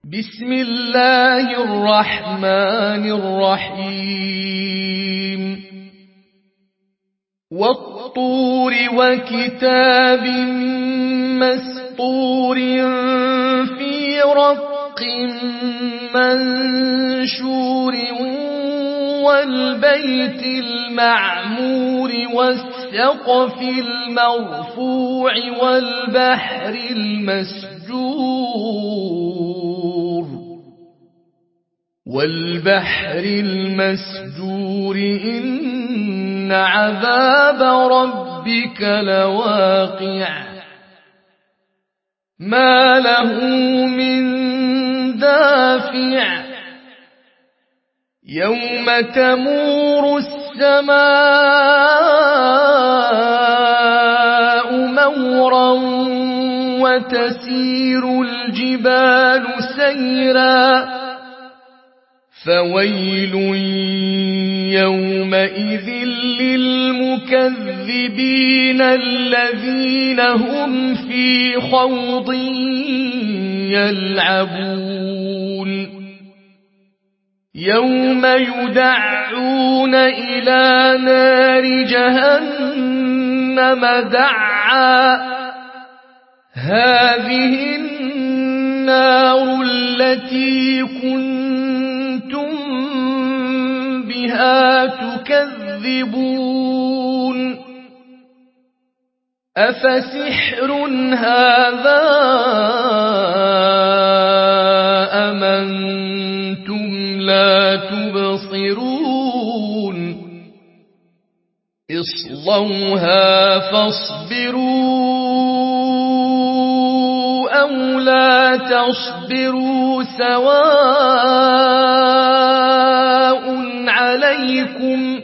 بسم الله الرحمن الرحيم والطور وكتاب مسطور في رق منشور والبيت المعمور والسقف المرفوع والبحر المسجور إن عذاب ربك لواقع ما له من دافع يوم تمور السماء مورا وتسير الجبال سيرا فويل يومئذ للمكذبين الذين هم في خوض يلعبون يوم يدعون إلى نار جهنم دعا هذه النار التي كنتم بها تكذبون أفسحر هذا أم أنتم لا تبصرون اصلوها فاصبروا أو لا تصبروا سواء عليكم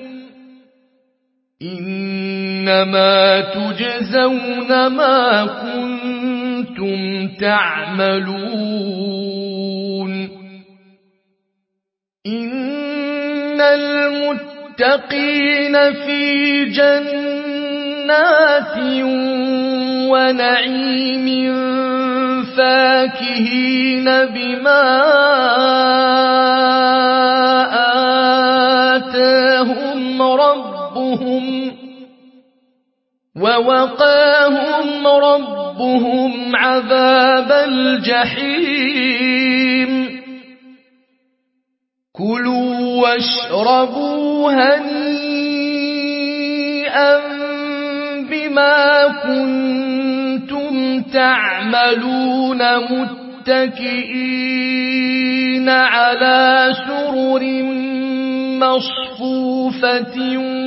إنما تجزون ما كنتم تعملون إن المتقين في جنات ونعيم فاكهين بما آتاهم ربهم ووقاهم ربهم عذاب الجحيم كلوا واشربوا هنيئا بما كنتم تعملون متكئين على سرر مصفوفة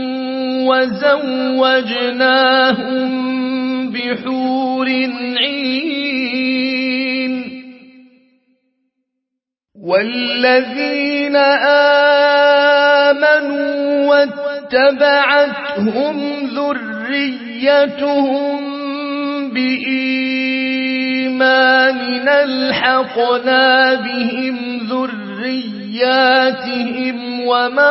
وزوجناهم بحور عين والذين آمنوا واتبعتهم ذريتهم بإيمان ألحقنا بهم ذرياتهم وما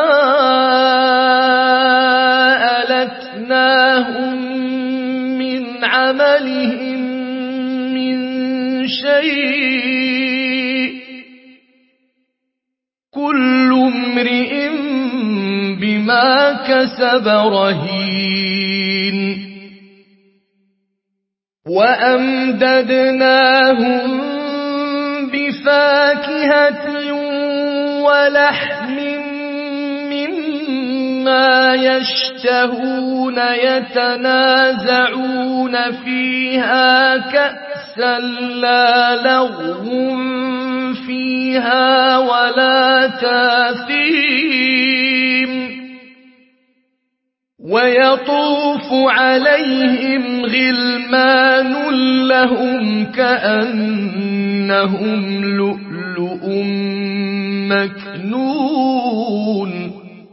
ألتناهم من عملهم من شيء كل امرئ بما كسب رهين وأمددناهم بفاكهة ولحم مما يشتهون يتنازعون فيها كأسا لا لغو فيها ولا تاثيم ويطوف عليهم غلمان لهم كأنهم لؤلؤ مكنون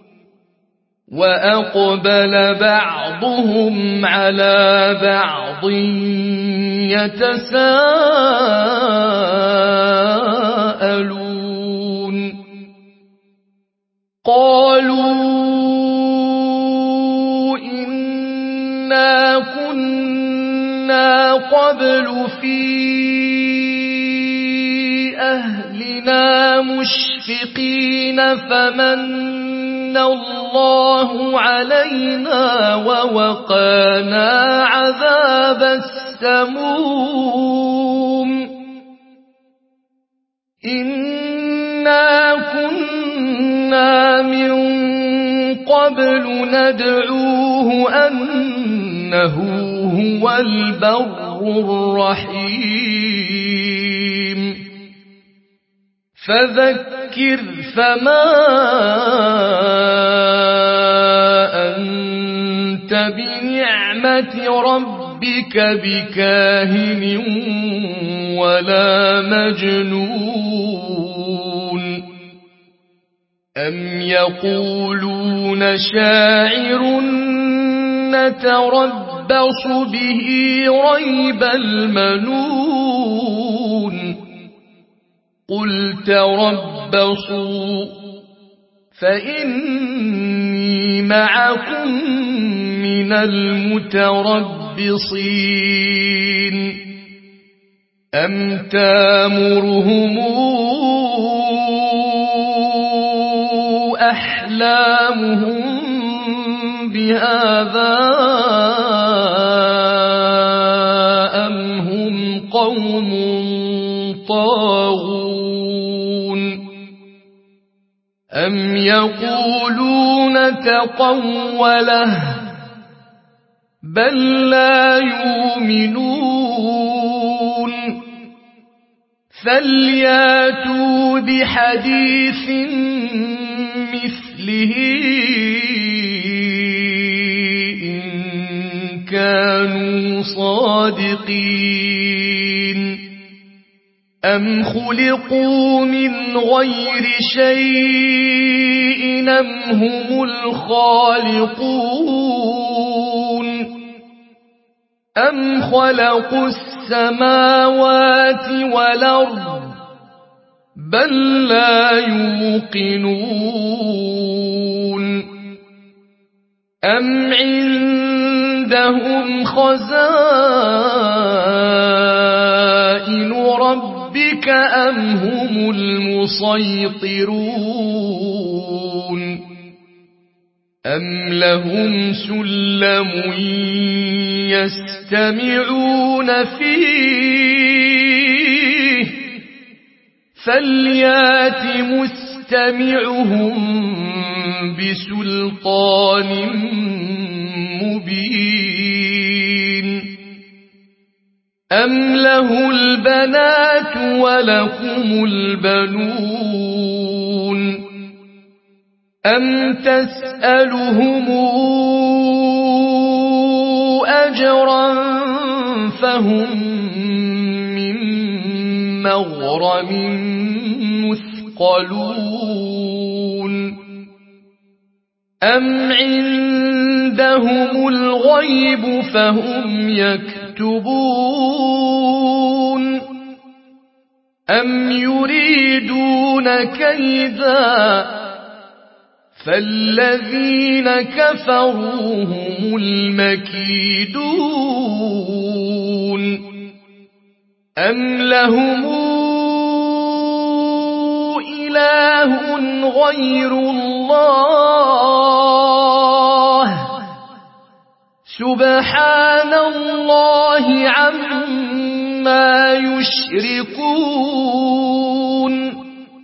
وأقبل بعضهم على بعض يتساءلون قالوا إنا كنا قبل في أهل أهلنا مشفقين فمن الله علينا ووقانا عذاب السموم إنا كنا من قبل ندعوه أنه هو البر الرحيم فذكر فما أنت بنعمة ربك بكاهن ولا مجنون أم يقولون شاعر نتربص به ريب المنون قل تربصوا فإني معكم من المتربصين أم تامرهم أحلامهم بهذا أم هم قوم طاغون أم يقولون تقوله بل لا يؤمنون فلياتوا بحديث مثله إن كانوا صادقين أم خلقوا من غير شيء أم هم الخالقون أم خلقوا السماوات والأرض بل لا يوقنون أم عندهم خزائن ربك أم هم المسيطرون أم لهم سلم يستمعون فيه فليات مستمعهم بسلطان مبين أم له البنات ولكم البنون أم تسألهم أجرا فهم من مغرم مثقلون أم عندهم الغيب فهم يكتبون أم يريدون كيدا فالذين كفروا هم المكيدون أم لهم إله غير الله سبحان الله عما يشركون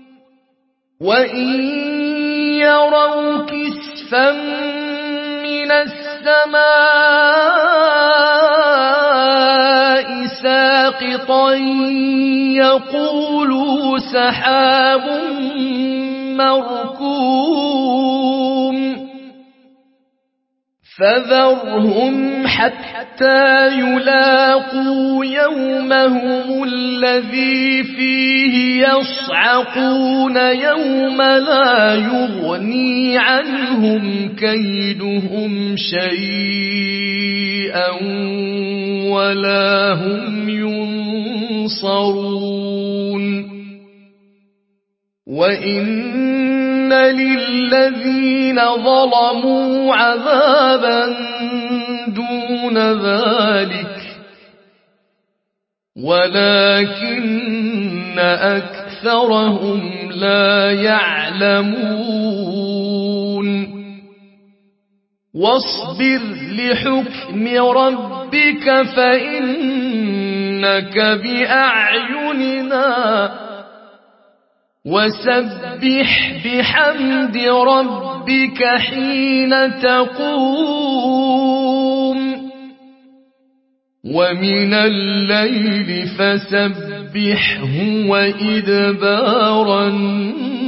وإن يروا كسفا من السماء ساقطا يقولوا سحاب مركوم فذرهم حتى يلاقوا يومهم الذي فيه يصعقون يوم لا يغني عنهم كيدهم شيئا ولا هم ينصرون وإن للذين ظلموا عذابا دون ذلك ولكن أكثرهم أكثرهم لا يعلمون واصبر لحكم ربك فإنك بأعيننا وسبح بحمد ربك حين تقوم ومن الليل فسبحه وإدبار النجوم